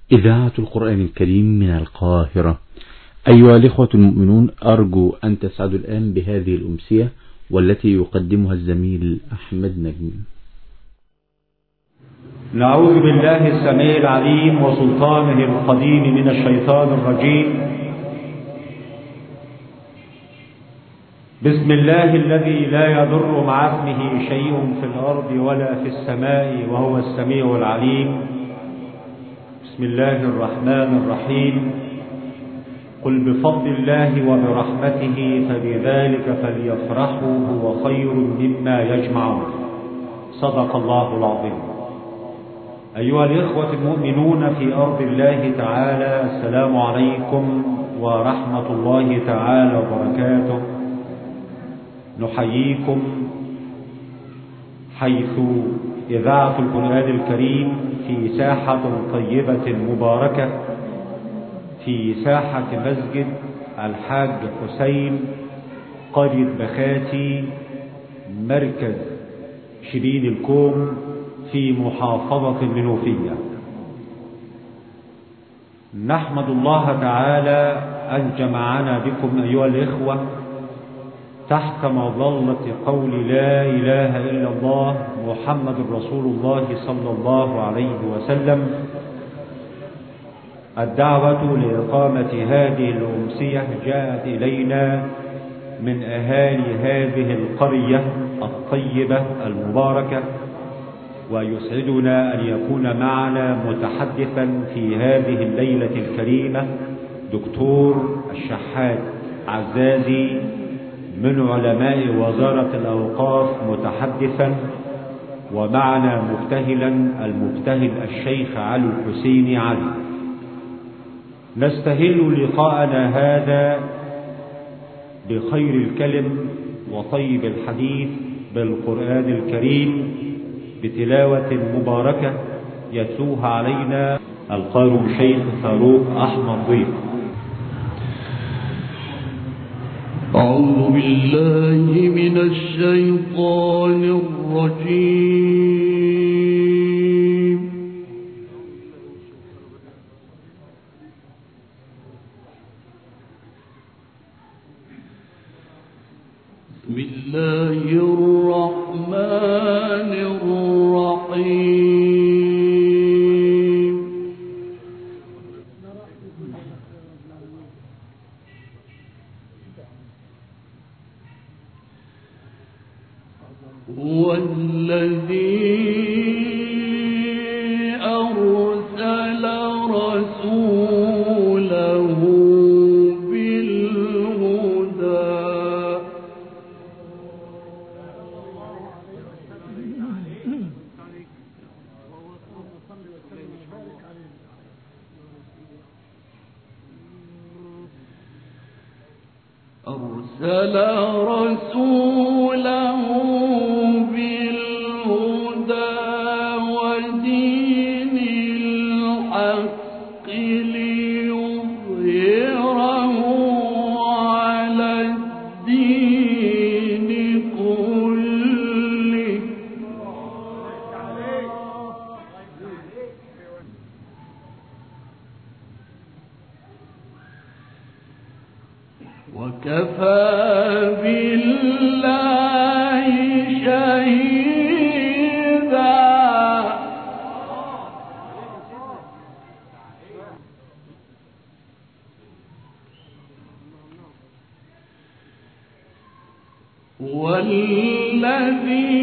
إذاعة القرآن الكريم من القاهرة. أيها الإخوة المؤمنون، أرجو أن تسعدوا الآن بهذه الأمسية والتي يقدمها الزميل أحمد نجم. نعوذ بالله السميع العليم وسلطانه القديم من الشيطان الرجيم. بسم الله الذي لا يضر مع اسمه شيء في الأرض ولا في السماء وهو السميع العليم. بسم الله الرحمن الرحيم. قل بفضل الله وبرحمته فبذلك فليفرحوا هو خير مما يجمعون. صدق الله العظيم. أيها الإخوة المؤمنون في أرض الله تعالى، السلام عليكم ورحمة الله تعالى وبركاته. نحييكم حيث إذاعة القرآن الكريم في ساحة طيبة مباركة، في ساحة مسجد الحاج حسين قرية بخاتي مركز شبين الكوم في محافظة المنوفية. نحمد الله تعالى أن جمعنا بكم أيها الإخوة تحت مظلة قول لا إله إلا الله محمد رسول الله صلى الله عليه وسلم. الدعوة لإقامة هذه الأمسية جاءت إلينا من أهالي هذه القرية الطيبة المباركة، ويسعدنا أن يكون معنا متحدثا في هذه الليلة الكريمة دكتور الشحات عزازي من علماء وزارة الأوقاف متحدثا، ومعنا مبتهلا المبتهل الشيخ علي الحسيني علي. نستهل لقاءنا هذا بخير الكلم وطيب الحديث بالقرآن الكريم بتلاوة مباركة يتلوها علينا القارئ الشيخ فاروق أحمد ضيف. أعوذ بالله من الشيطان الرجيم. بسم الله الرحمن الرحيم. هو الذي أرسل رسوله بالهدى ودين الحق ليظهره على الدين كله وكفى بالله شهيدا. والذي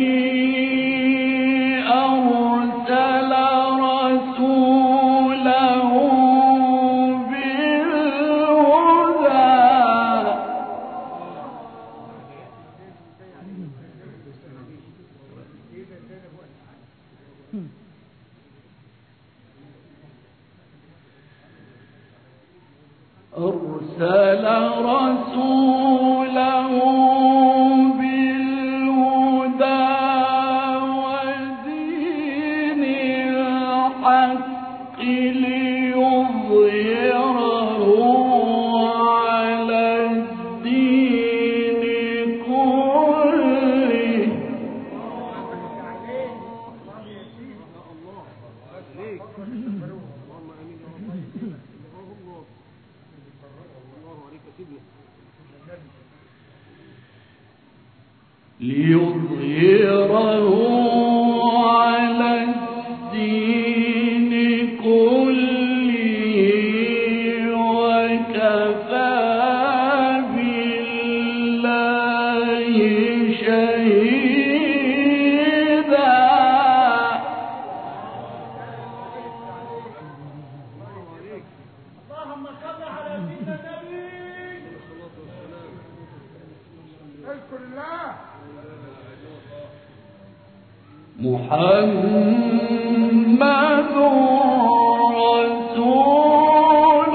أرسل رسوله بالهدى ودين الحق ليظهره على الدين كله ليظهره على الدين كله وكفى بالله شهيدا. اللهم صل على سيدنا النبي. اذكر الله. محمد رسول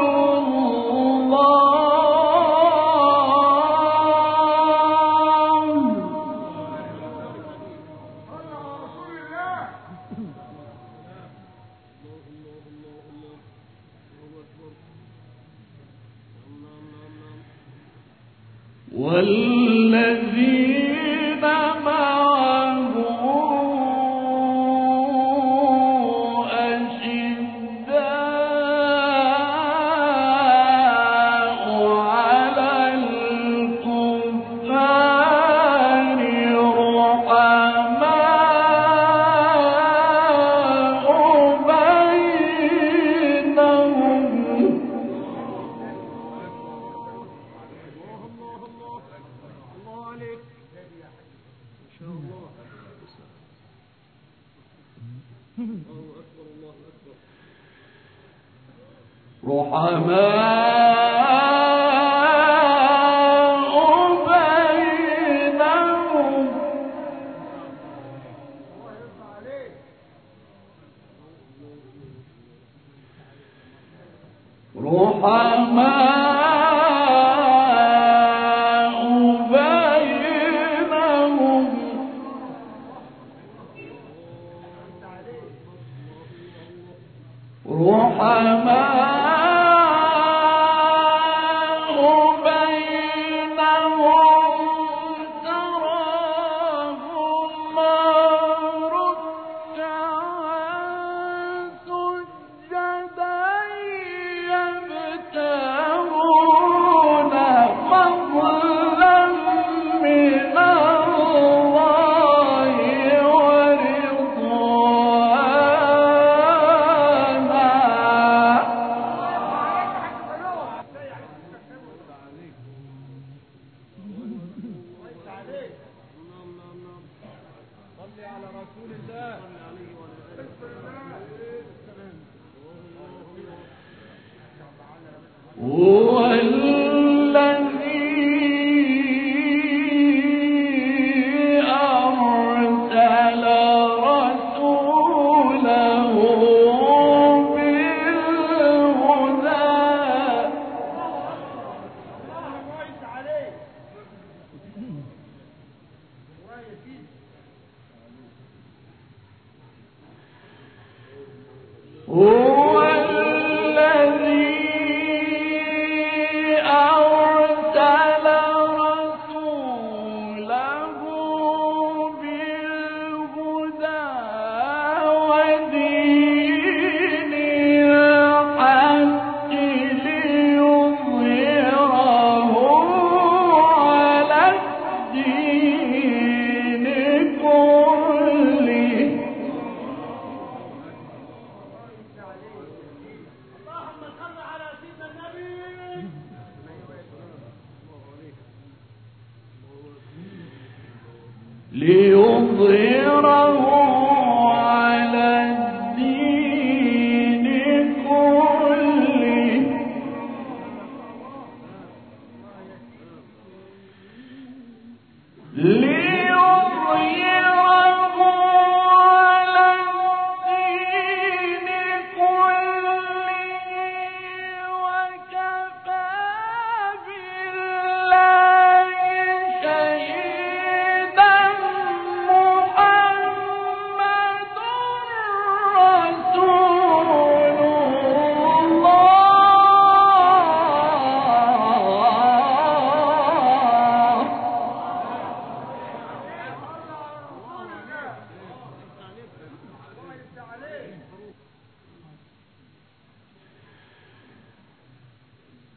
الله والذين معه ليظهره على الدين كله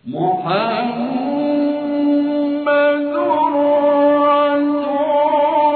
محمد رسول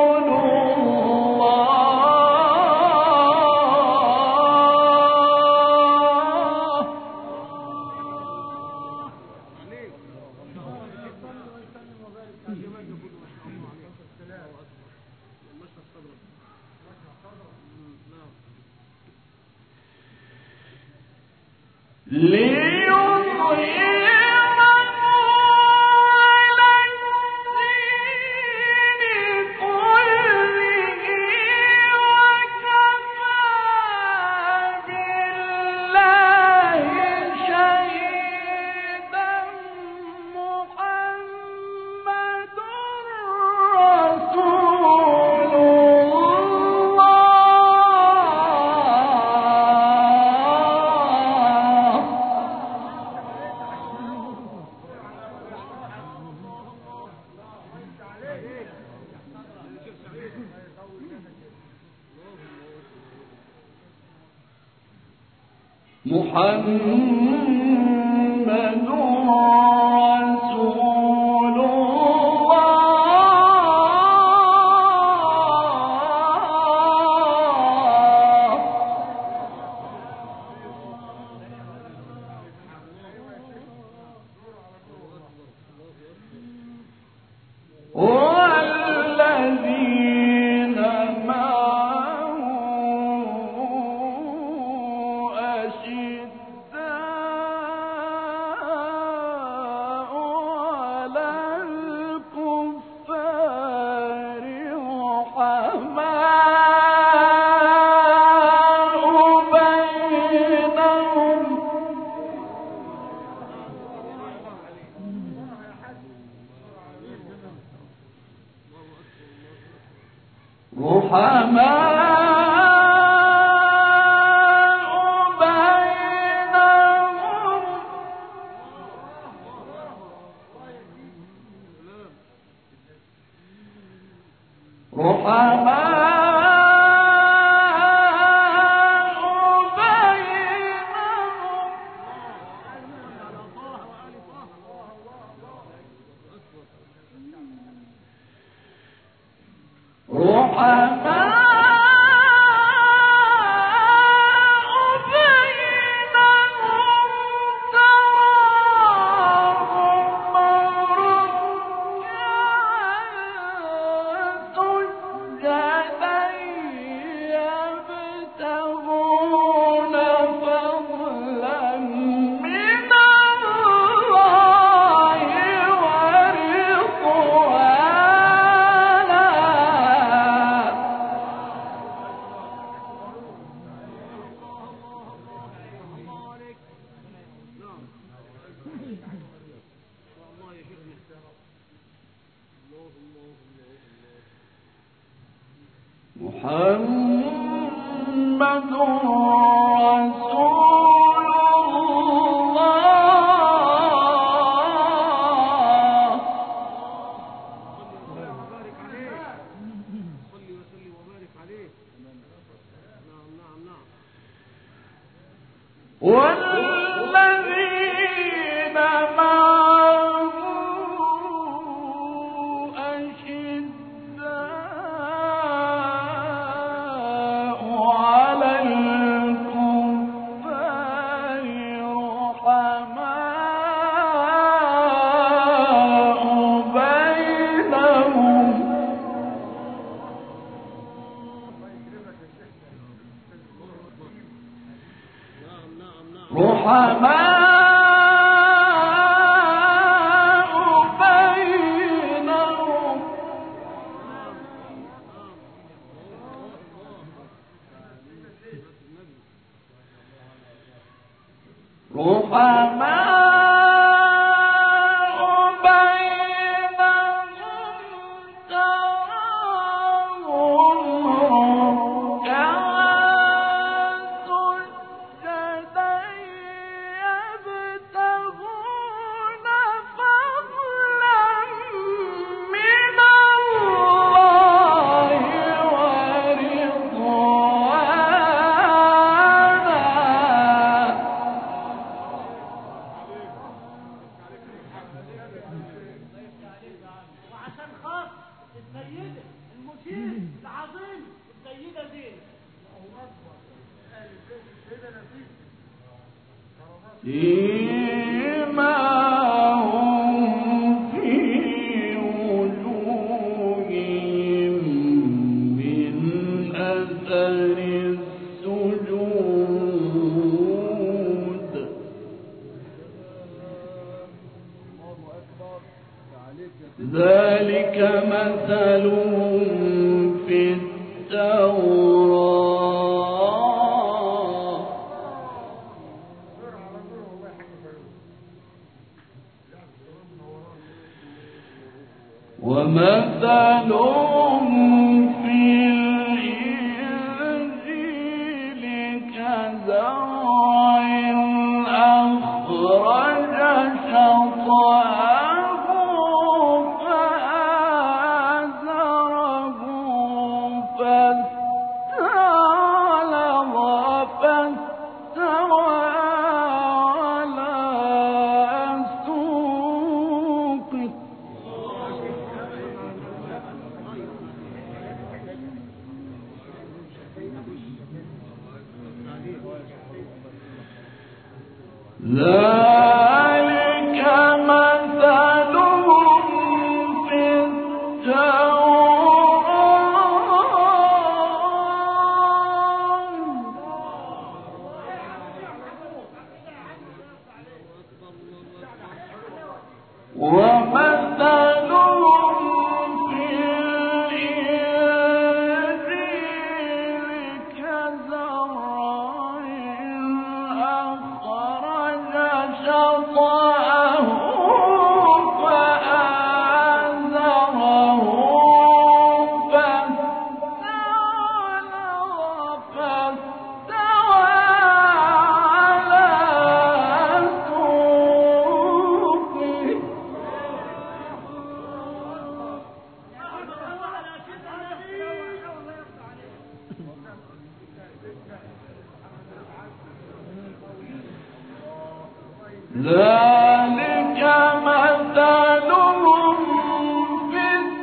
مثلهم في التوراة ومثلهم في الإنجيل كزرع أخرج شطأه فآزره فاستغلظ فاستوى على سوقه ذلك مثلهم في التوراة ومثلهم في الإنجيل كزرع أخرج شطأه فآزره فاستغلظ فاستوى على سوقه ذلك مثلهم في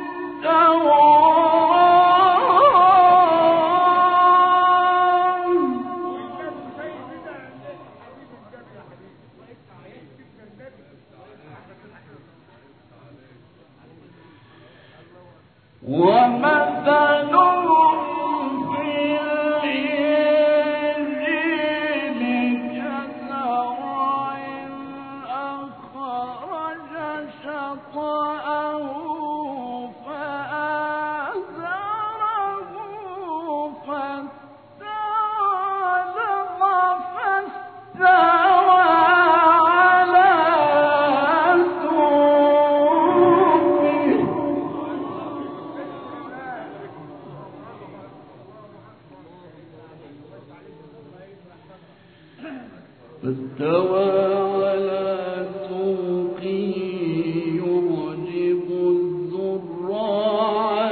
التوراة ومثلهم في الإنجيل كزرع أخرج شطأه فآزره فاستغلظ فاستوى على سوقه يعجب الزراع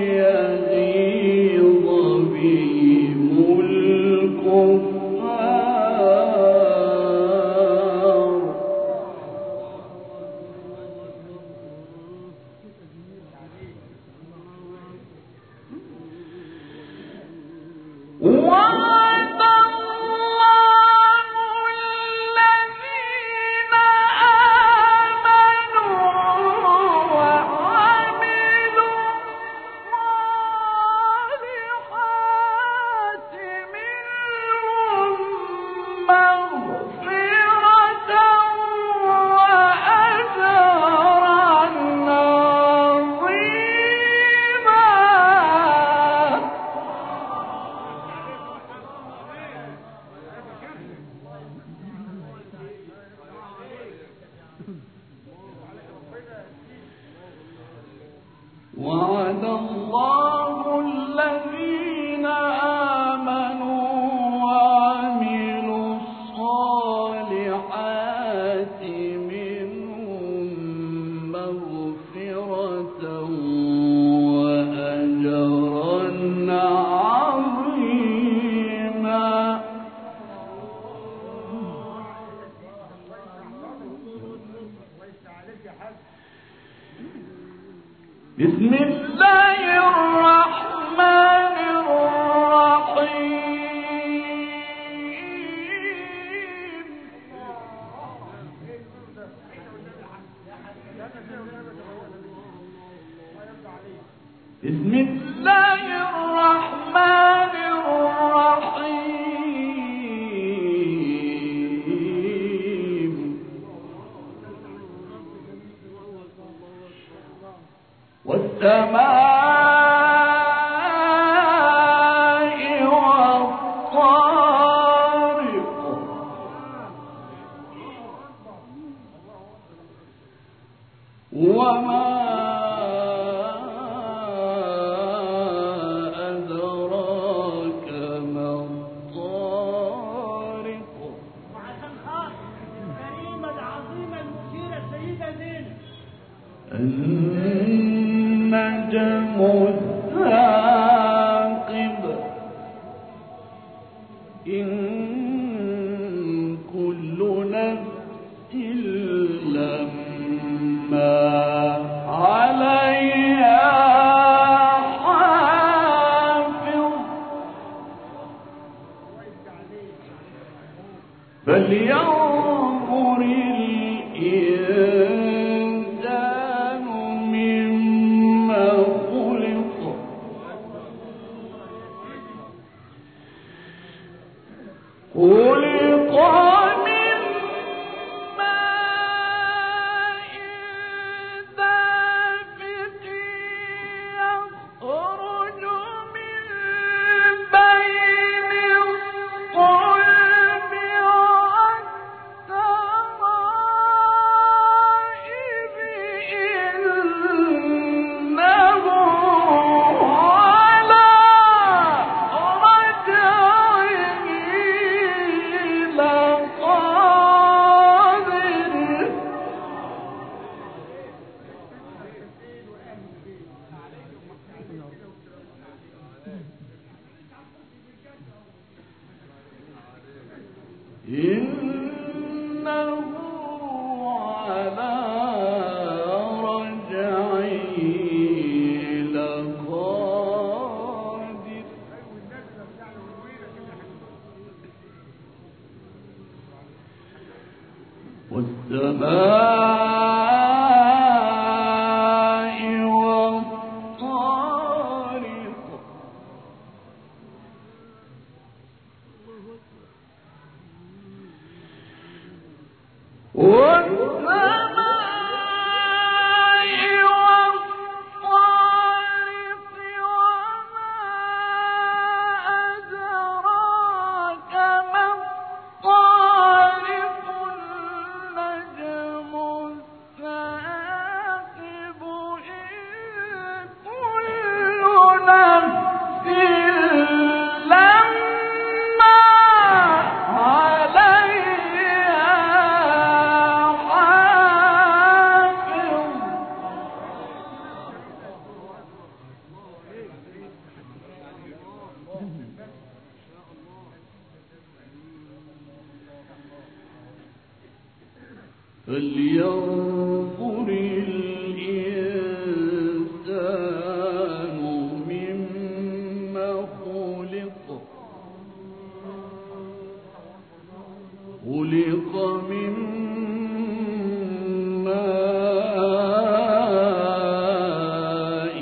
ليغيظ بهم الكفار وعد الله الذين آمنوا وعملوا الصالحات منهم مغفرة وأجرا عظيما وعد الله الذين آمنوا وعملوا الصالحات منهم مغفرة وأجرا عظيما بسم الله الرحمن الرحيم بسم الله الرحمن الرحيم وما أدراك ما الطارق. وعشان خاطر الكريمة العظيمة المثيرة السيدة زينب النجم الثاقب إن كل نفس لما عليها حافظ فلينظر الإنسان مما خلق خلق من ماء دافق يخرج من بين الصلب والترائب إنه على رجعه لقادر. إنه على رجعه لقادر. والسماء والطارق فلينظر الإنسان مما خلق خلق من ماء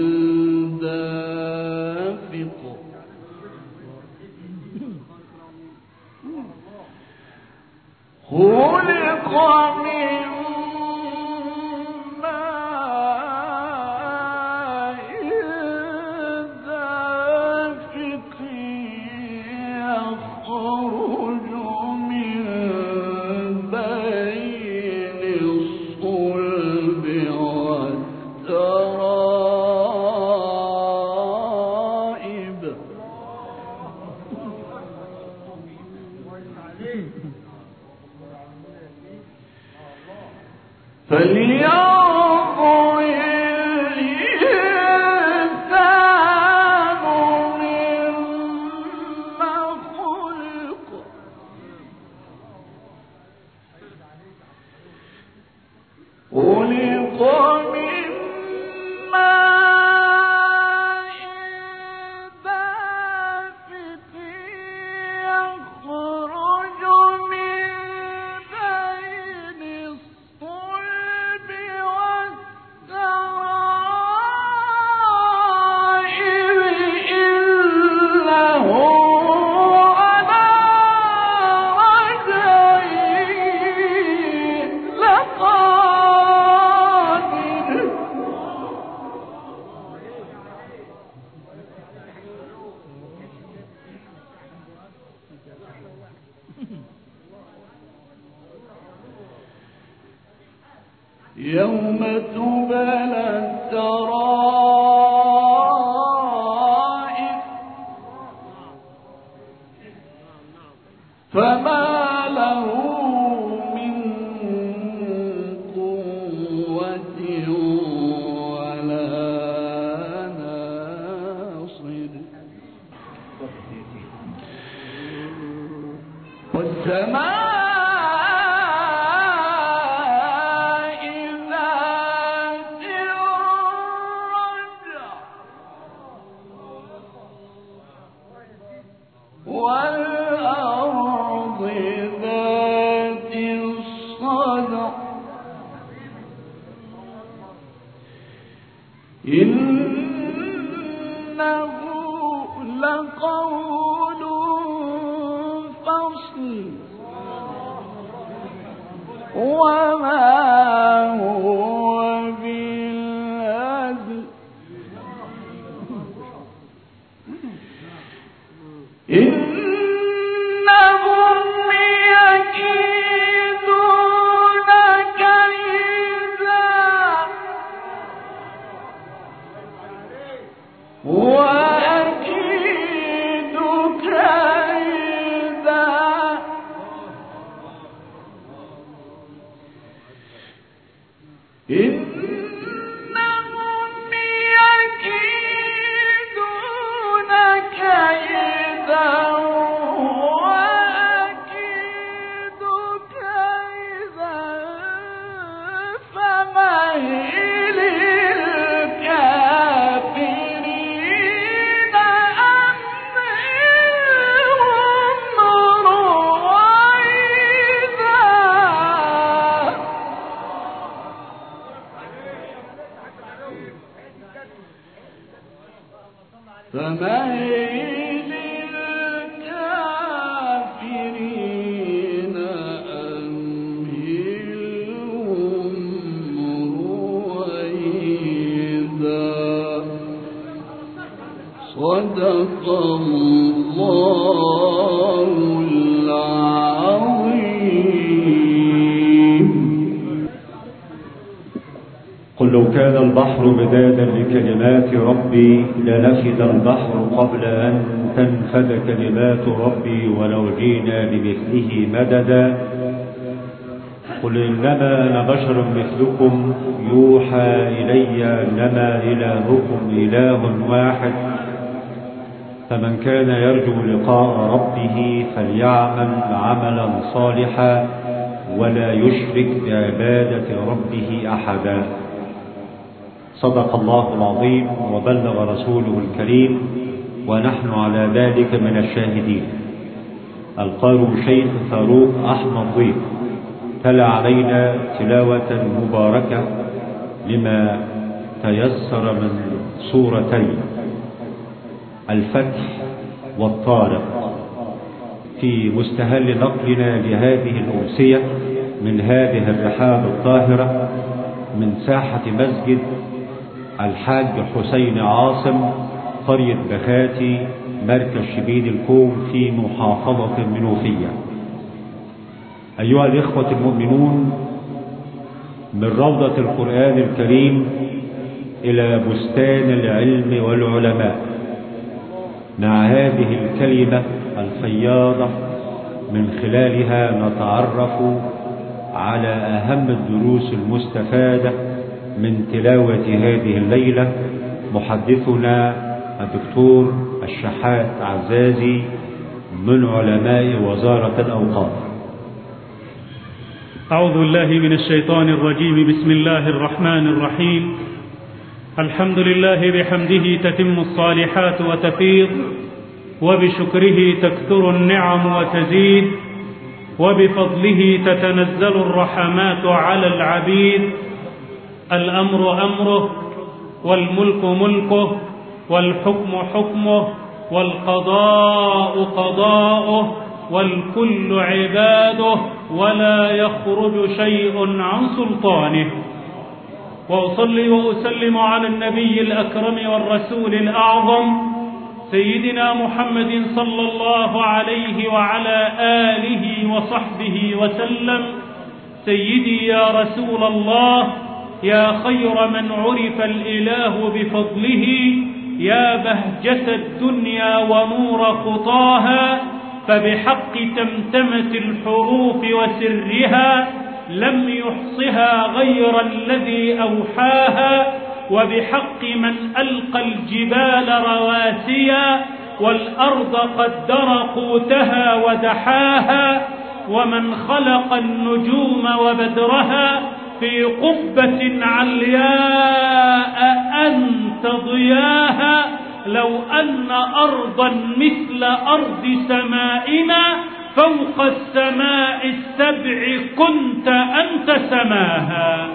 دافق خلق من ماء دافق يخرج من بين الصلب والترائب فلينظر الإنسان مما خلق خلق من ماء دافق يخرج من بين الصلب والترائب إنه على رجعه لقادر. يوم تبلى السرائر فما له من قوة ولا ناصر والسماء والأرض ذات الصدع إنه لقول فصل وما هو بالهزل إنهم يكيدون كيدا وأكيد كيدا إنهم يكيدون كيدا وأكيد كيدا فمهل الكافرين أمهلهم رويدا فمهل الكافرين أمهلهم رويدا صدق الله العظيم. قل لو كان البحر مدادا لكلمات ربي لنفد البحر قبل أن تنفد كلمات ربي ولو جئنا بمثله مددا. قل إنما أنا بشر مثلكم يوحى إلي أنما إلهكم إله واحد فمن كان يرجو لقاء ربه فليعمل عملا صالحا ولا يشرك بعبادة ربه أحدا. صدق الله العظيم وبلغ رسوله الكريم ونحن على ذلك من الشاهدين. القارئ الشيخ فاروق أحمد ضيف تلا علينا تلاوة مباركة لما تيسر من سورتين الفتح والطارق في مستهل نقلنا لهذه الأمسية من هذه الرحاب الطاهرة من ساحة مسجد الحاج حسين عاصم قرية بخاتي مركز شبين الكوم في محافظة المنوفية. أيها الإخوة المؤمنون، من روضة القرآن الكريم إلى بستان العلم والعلماء مع هذه الكلمة الفياضة من خلالها نتعرف على أهم الدروس المستفادة من تلاوة هذه الليلة. محدثنا الدكتور الشحات عزازي من علماء وزارة الأوقاف. أعوذ بالله من الشيطان الرجيم. بسم الله الرحمن الرحيم. الحمد لله بحمده تتم الصالحات وتفيض وبشكره تكثر النعم وتزيد وبفضله تتنزل الرحمات على العبيد. الأمر أمره والملك ملكه والحكم حكمه والقضاء قضاؤه والكل عباده ولا يخرج شيء عن سلطانه. وأصلي وأسلم على النبي الأكرم والرسول الأعظم سيدنا محمد صلى الله عليه وعلى آله وصحبه وسلم. سيدي يا رسول الله يا خير من عرف الإله بفضله، يا بهجة الدنيا ونور خطاها، فبحق تمتمة الحروف وسرها لم يحصها غير الذي أوحاها، وبحق من ألقى الجبال رواسيا والأرض قدر قوتها ودحاها، ومن خلق النجوم وبدرها في قبة علياء أنت ضياها. لو أن أرضا مثل أرض سمائنا فوق السماء السبع كنت أنت سماها.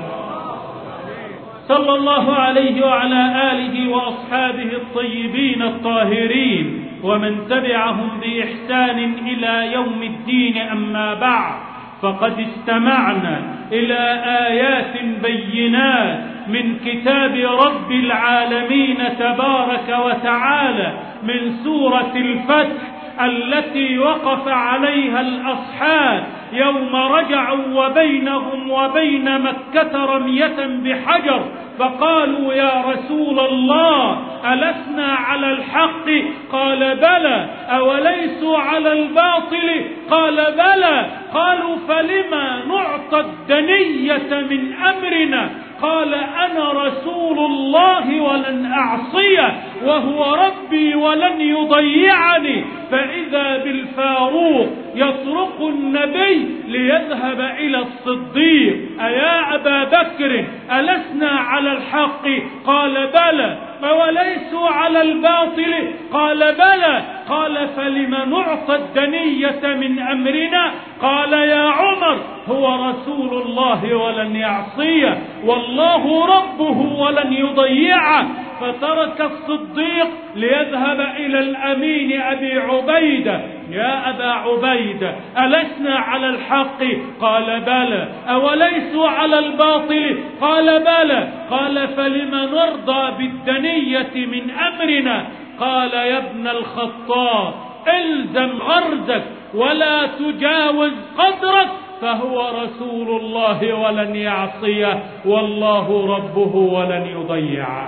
صلى الله عليه وعلى آله وأصحابه الطيبين الطاهرين ومن تبعهم بإحسان إلى يوم الدين. أما بعد، فقد استمعنا إلى آيات بينات من كتاب رب العالمين تبارك وتعالى من سورة الفتح التي وقف عليها الأصحاب يوم رجعوا وبينهم وبين مكة رمية بحجر، فقالوا يا رسول الله ألسنا على الحق؟ قال بلى. أوليسوا على الباطل؟ قال بلى. قالوا فلما نعطى الدنية من أمرنا؟ قال أنا رسول الله ولن أعصيه، وهو ربي ولن يضيعني. فإذا بالفاروق يطرق النبي ليذهب إلى الصديق: أيا أبا بكر ألسنا على الحق؟ قال بلى. وليسوا على الباطل؟ قال بلى. قال فلم نعطى الدنية من أمرنا؟ قال يا عمر هو رسول الله ولن يعصيه، والله ربه ولن يضيعه. فترك الصديق ليذهب إلى الأمين أبي عبيدة: يا أبا عبيدة ألسنا على الحق؟ قال بلى. أوليسوا على الباطل؟ قال بلى. قال فلم نرضى بالدنية من أمرنا؟ قال يا ابن الخطاب الزم غرزك ولا تجاوز قدرك، فهو رسول الله ولن يعصيه، والله ربه ولن يضيعه.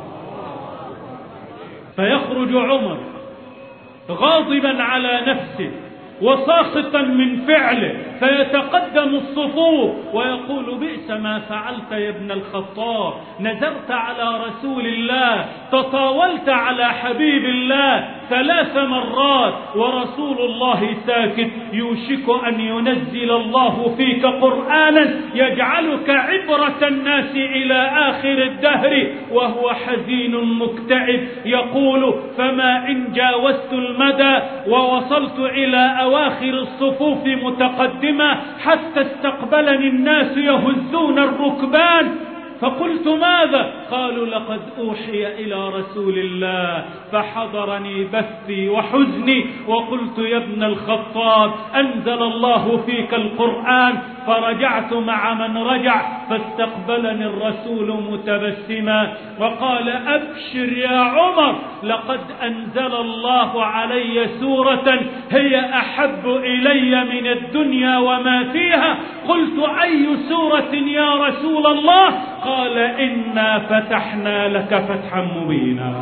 فيخرج عمر غاضبا على نفسه وساخطا من فعله، فيتقدم الصفوف ويقول: بئس ما فعلت يا ابن الخطاب، نزرت على رسول الله، تطاولت على حبيب الله 3 مرات ورسول الله ساكت، يوشك أن ينزل الله فيك قرآنا يجعلك عبرة الناس إلى آخر الدهر. وهو حزين مكتئب يقول: فما إن جاوزت المدى ووصلت إلى أواخر الصفوف متقدمة حتى استقبلني الناس يهزون الركبان، فقلت ماذا؟ قالوا: لقد أوحي إلى رسول الله فحضرني بثي وحزني، وقلت يا ابن الخطاب أنزل الله فيك القرآن. فرجعت مع من رجع، فاستقبلني الرسول متبسما وقال: أبشر يا عمر، لقد أنزل الله علي سورة هي أحب إلي من الدنيا وما فيها. قلت: أي سورة يا رسول الله؟ قال: إنا فتحنا لك فتحا مبينا.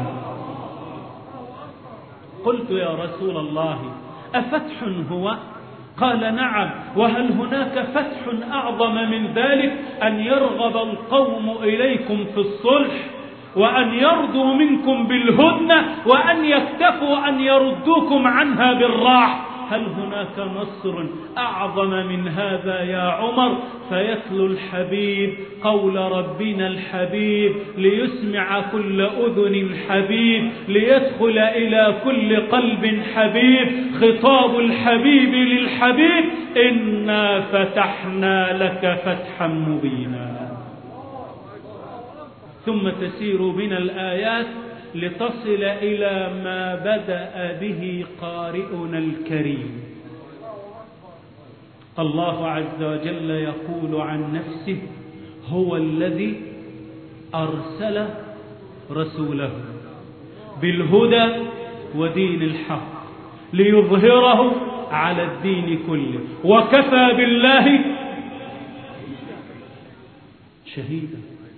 قلت: يا رسول الله أفتح هو؟ قال: نعم. وهل هناك فتح أعظم من ذلك؟ أن يرغب القوم إليكم في الصلح، وأن يرضوا منكم بالهدنة، وأن يكتفوا أن يردوكم عنها بالراح. هل هناك نصر أعظم من هذا يا عمر؟ فيتلو الحبيب قول ربنا الحبيب ليسمع كل أذن حبيب، ليدخل إلى كل قلب حبيب. خطاب الحبيب للحبيب: إنا فتحنا لك فتحا مبينا. ثم تسير بنا الآيات لتصل إلى ما بدأ به قارئنا الكريم. الله عز وجل يقول عن نفسه: هو الذي أرسل رسوله بالهدى ودين الحق ليظهره على الدين كله، وكفى بالله شهيدا.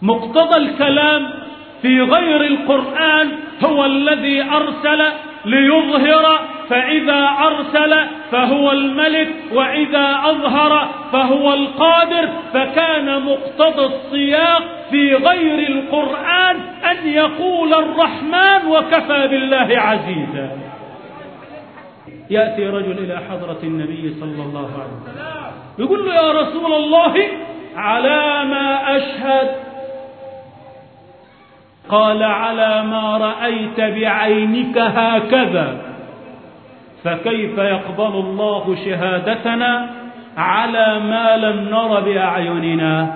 مقتضى الكلام في غير القرآن هو الذي أرسل ليظهر، فإذا أرسل فهو الملك، وإذا أظهر فهو القادر. فكان مقتضى السياق في غير القرآن أن يقول الرحمن وكفى بالله عزيزا. يأتي رجل إلى حضرة النبي صلى الله عليه وسلم يقول له: يا رسول الله، على ما أشهد؟ قال: على ما رأيت بعينك هكذا. فكيف يقبل الله شهادتنا على ما لم نر بأعيننا؟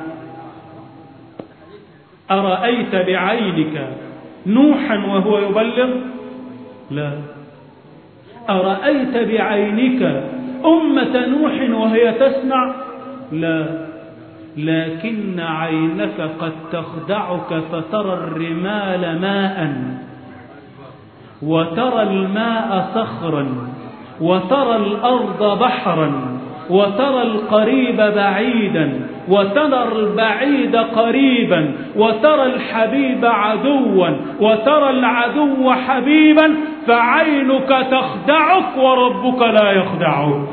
أرأيت بعينك نوحا وهو يبلغ؟ لا. أرأيت بعينك أمة نوح وهي تسمع؟ لا. لكن عينك قد تخدعك فترى الرمال ماء، وترى الماء صخرا، وترى الأرض بحرا، وترى القريب بعيدا، وترى البعيد قريبا، وترى الحبيب عدوا، وترى العدو حبيبا، فعينك تخدعك وربك لا يخدعك.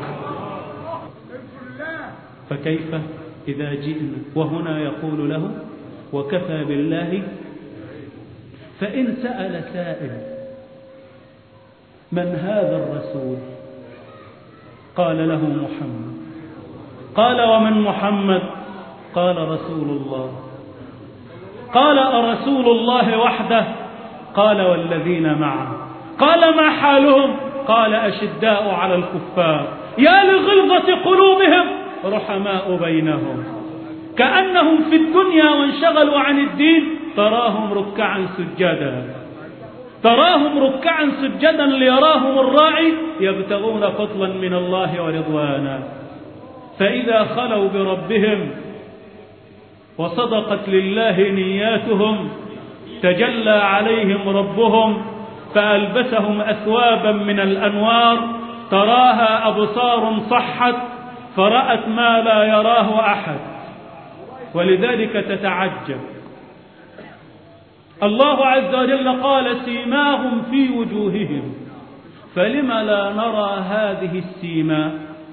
فكيف إذا جئنا وهنا يقول له وكفى بالله؟ فإن سأل سائل: من هذا الرسول؟ قال له: محمد. قال: ومن محمد؟ قال: رسول الله. قال: أرسول الله وحده؟ قال: والذين معه. قال: ما حالهم؟ قال: أشداء على الكفار، يا لغلظة قلوبهم، رحماء بينهم، كأنهم في الدنيا وانشغلوا عن الدين تراهم ركعا سجدا، تراهم ركعا سجدا ليراهم الراعي يبتغون فضلا من الله ورضوانا. فإذا خلوا بربهم وصدقت لله نياتهم تجلى عليهم ربهم فألبسهم أثوابا من الأنوار تراها أبصار صحت فرأت ما لا يراه أحد. ولذلك تتعجب. الله عز وجل قال: سيماهم في وجوههم، فلم لا نرى هذه السيما؟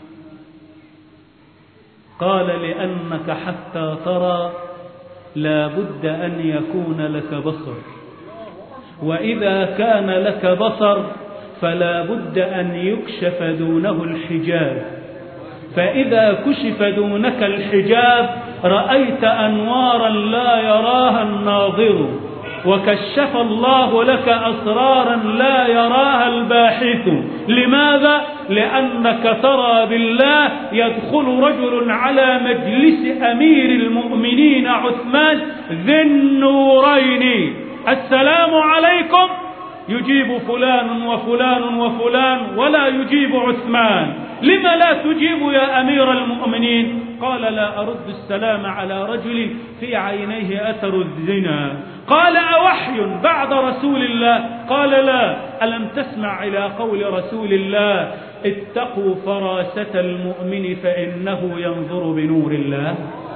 قال: لأنك حتى ترى لا بد أن يكون لك بصر، وإذا كان لك بصر فلا بد أن يكشف دونه الحجاب، فإذا كشف دونك الحجاب رأيت أنوارا لا يراها الناظر، وكشف الله لك أسرارا لا يراها الباحث. لماذا؟ لأنك ترى بالله يدخل رجل على مجلس أمير المؤمنين عثمان ذي النورين: السلام عليكم، يجيب فلان وفلان وفلان ولا يجيب عثمان. لم لا تجيب يا أمير المؤمنين؟ قال: لا أرد السلام على رجل في عينيه أثر الزنا. قال: أوحي بعد رسول الله؟ قال: لا. ألم تسمع إلى قول رسول الله: اتقوا فراسة المؤمن فإنه ينظر بنور الله.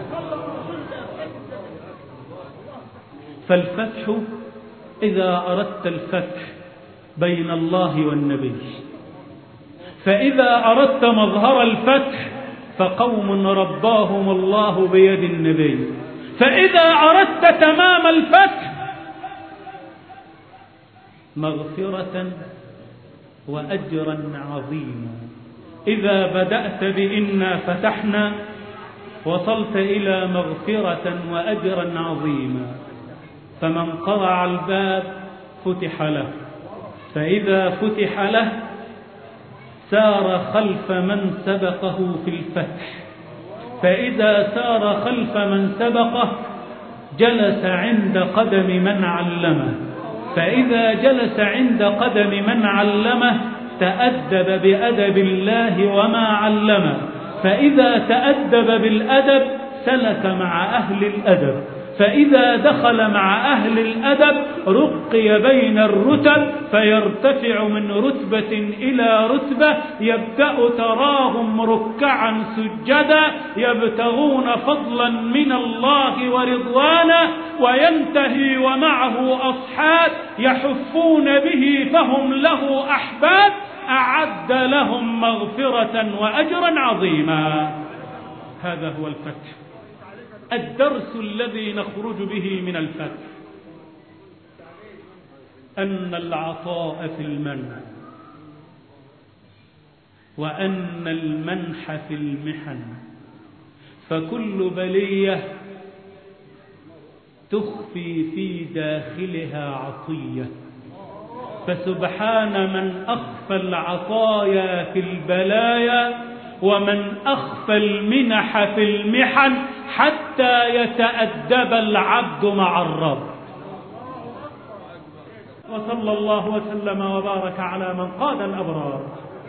فالفتح، إذا أردت الفتح بين الله والنبي، فإذا أردت مظهر الفتح فقوم رباهم الله بيد النبي، فإذا أردت تمام الفتح مغفرة وأجرا عظيما. إذا بدأت بإنا فتحنا وصلت إلى مغفرة وأجرا عظيما. فمن قرع الباب فتح له، فإذا فتح له سار خلف من سبقه في الفتح، فإذا سار خلف من سبقه جلس عند قدم من علمه، فإذا جلس عند قدم من علمه تأدب بأدب الله وما علمه، فإذا تأدب بالأدب سلك مع أهل الأدب، فإذا دخل مع أهل الأدب رقي بين الرتب فيرتفع من رتبة إلى رتبة، يبدأ تراهم ركعا سجدا يبتغون فضلا من الله ورضوانا، وينتهي ومعه أصحاب يحفون به فهم له أحباب، أعد لهم مغفرة وأجرا عظيما. هذا هو الفتح، الدرس الذي نخرج به من الفتح أن العطاء في المنح، وأن المنح في المحن، فكل بلية تخفي في داخلها عطية، فسبحان من أخفى العطايا في البلايا، ومن أخفى المنح في المحن، حتى يتأدب العبد مع الرب. وصلى الله وسلم وبارك على من قاد الأبرار.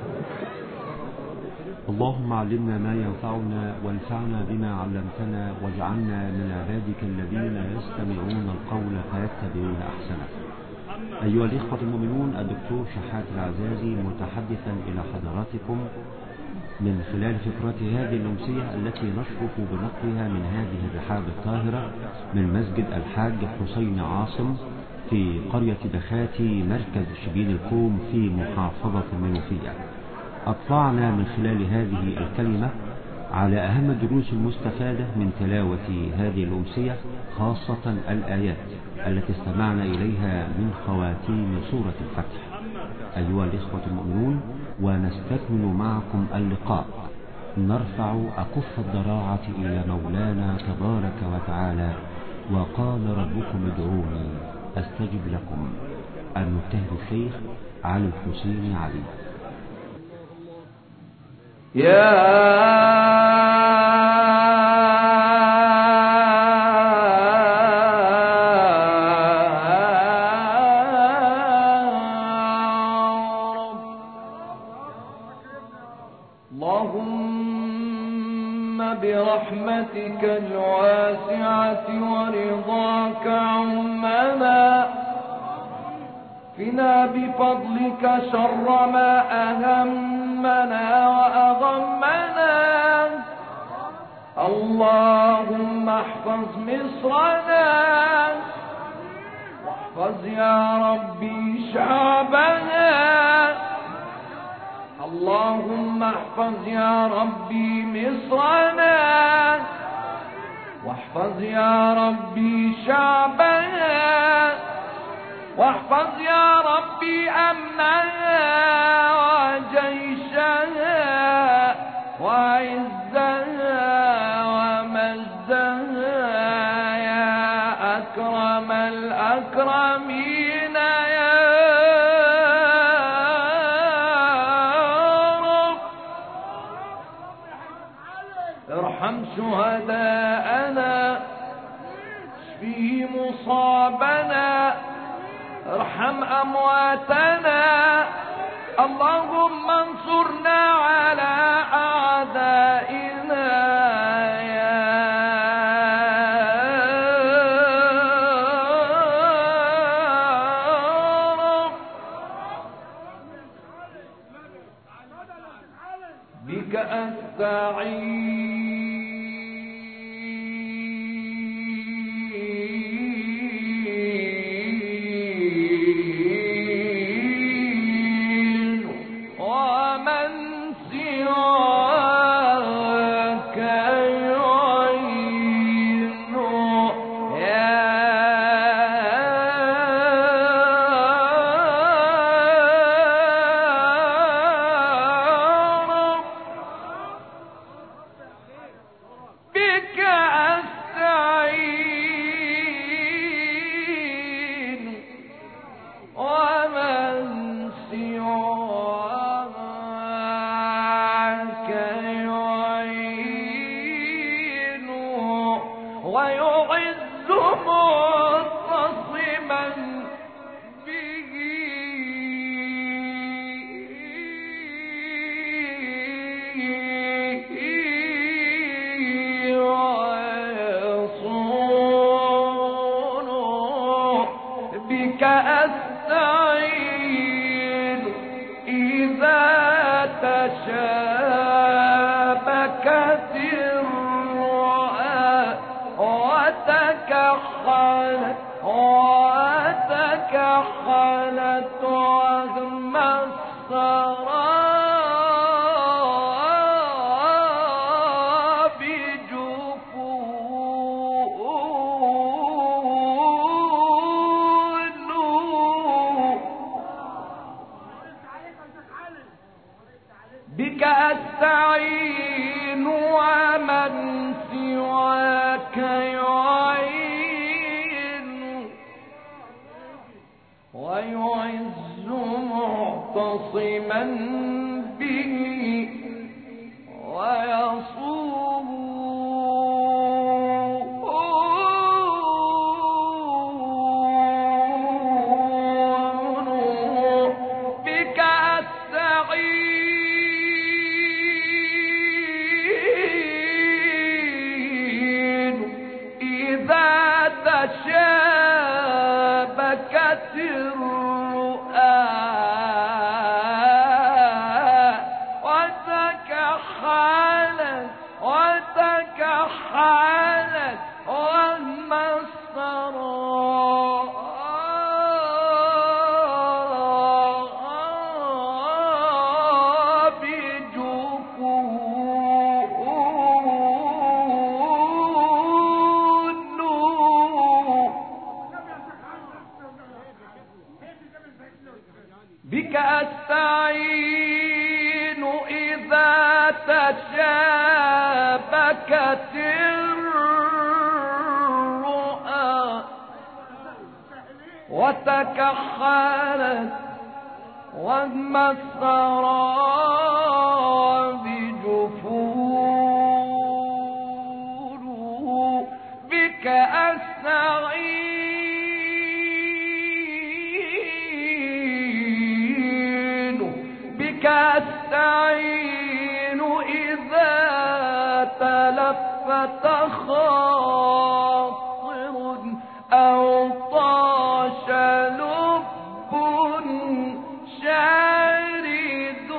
اللهم علمنا ما ينفعنا وانفعنا بما علمتنا، واجعلنا من عبادك الذين يستمعون القول فيتبعون أحسنه. أيها الإخوة المؤمنون، الدكتور شحات العزازي متحدثا إلى حضراتكم من خلال فقرة هذه الأمسية التي نشرف بنقلها من هذه الرحاب الطاهرة من مسجد الحاج حسين عاصم في قرية دخاتي مركز شبين الكوم في محافظة المنوفية. أطلعنا من خلال هذه الكلمة على أهم الدروس المستفادة من تلاوة هذه الأمسية، خاصة الآيات التي استمعنا إليها من خواتيم سورة الفتح. أيها الإخوة المؤمنون، ونستكمل معكم اللقاء، نرفع أكف الضراعة إلى مولانا تبارك وتعالى. وقال ربكم ادعوني أستجب لكم. المجتهد الشيخ علي الحسين علي. اللهم برحمتك الواسعة ورضاك عمنا، فينا بفضلك شر ما أهمنا وأغمنا. اللهم احفظ مصرنا، واحفظ يا ربي شعبنا. اللهم احفظ يا ربي مصرنا، واحفظ يا ربي شعبنا، واحفظ يا ربي أمنها وجيشها وعزها ومجدها، يا أكرم الأكرمين يا رب. ارحم شهداءنا، اشفي مصابنا، ارحم أمواتنا. اللهم انصرنا على أعدائنا يا رب. بك أستعين، بك أستعين إذا تشابكت الرؤى وتكحلت وهم السراب جفون بك أستعين ومن سواك يعين ويعز معتصما به ويصوم بك أستعين إذا تشابكت الرؤى وتكحلت وهم السراب جفون بك أستعين إذا تشابكت الرؤى وتكحلت وهم السراب جفون بك أستعين إذا تلفت خاطر أو طاش لب شارد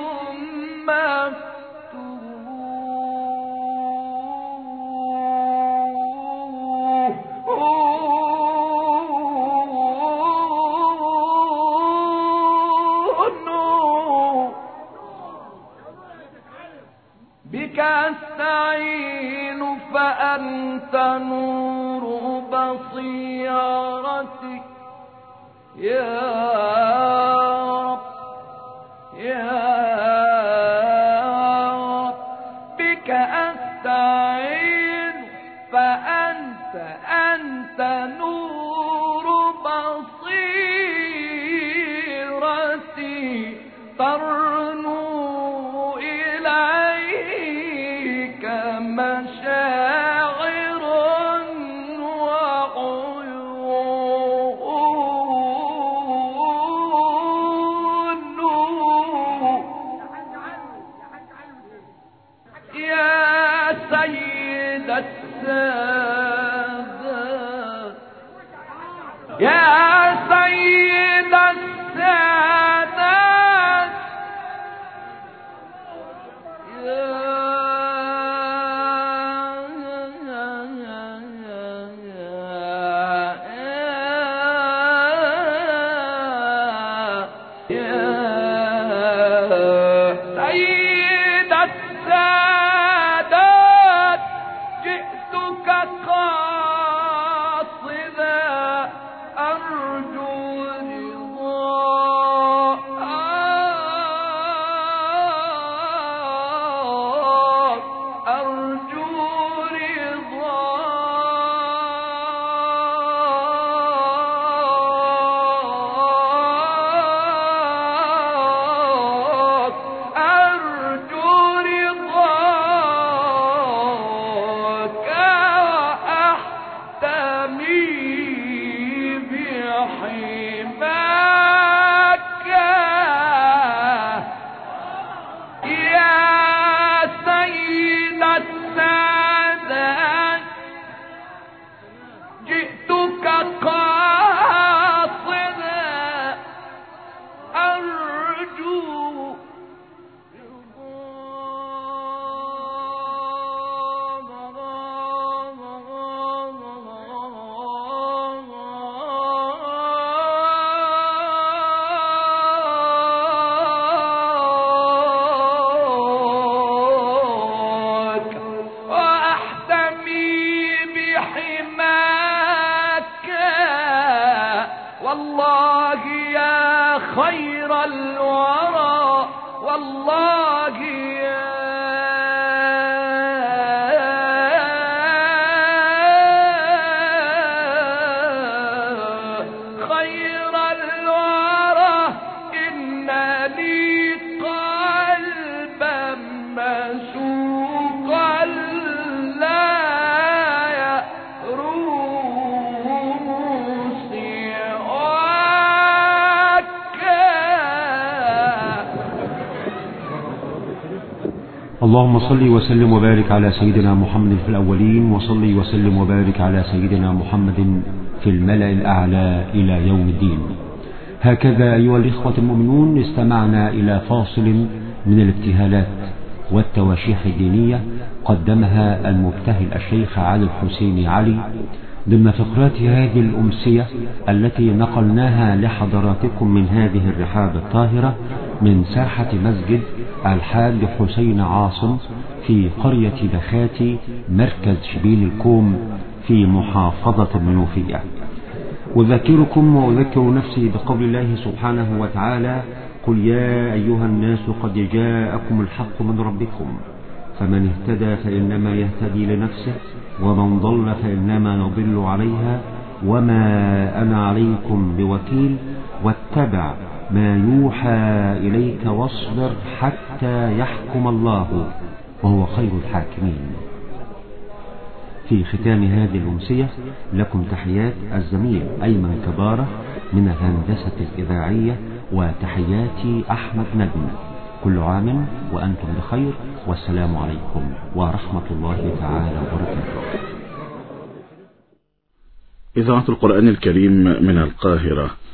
مفتون بك أستعين فأنت نور بصيرتي يا رب بك أستعين فأنت نور بصيرتي ترنو إليك مشاعر وعيون يا سيد السادات يا سيد السادات سيد السادات جئتك اللهم صل وسلم وبارك على سيدنا محمد في الأولين، وصل وسلم وبارك على سيدنا محمد في الملأ الأعلى إلى يوم الدين. هكذا أيها الإخوة المؤمنون استمعنا إلى فاصل من الابتهالات والتواشيح الدينية قدمها المبتهل الشيخ علي الحسين علي ضمن فقرات هذه الأمسية التي نقلناها لحضراتكم من هذه الرحاب الطاهرة من ساحة مسجد الحاج حسين عاصم في قرية دخاتي مركز شبين الكوم في محافظة المنوفية. أذكركم وأذكر نفسي بقول الله سبحانه وتعالى: قل يا أيها الناس قد جاءكم الحق من ربكم فمن اهتدى فإنما يهتدي لنفسه ومن ضل فإنما يضل عليها وما أنا عليكم بوكيل واتبع ما يوحى إليك واصبر حتى يحكم الله وهو خير الحاكمين. في ختام هذه الأمسية لكم تحيات الزميل أيمن كبارة من الهندسة الإذاعية، وتحياتي أحمد نجم. كل عام وأنتم بخير، والسلام عليكم ورحمة الله تعالى وبركاته. إذاعة القرآن الكريم من القاهرة.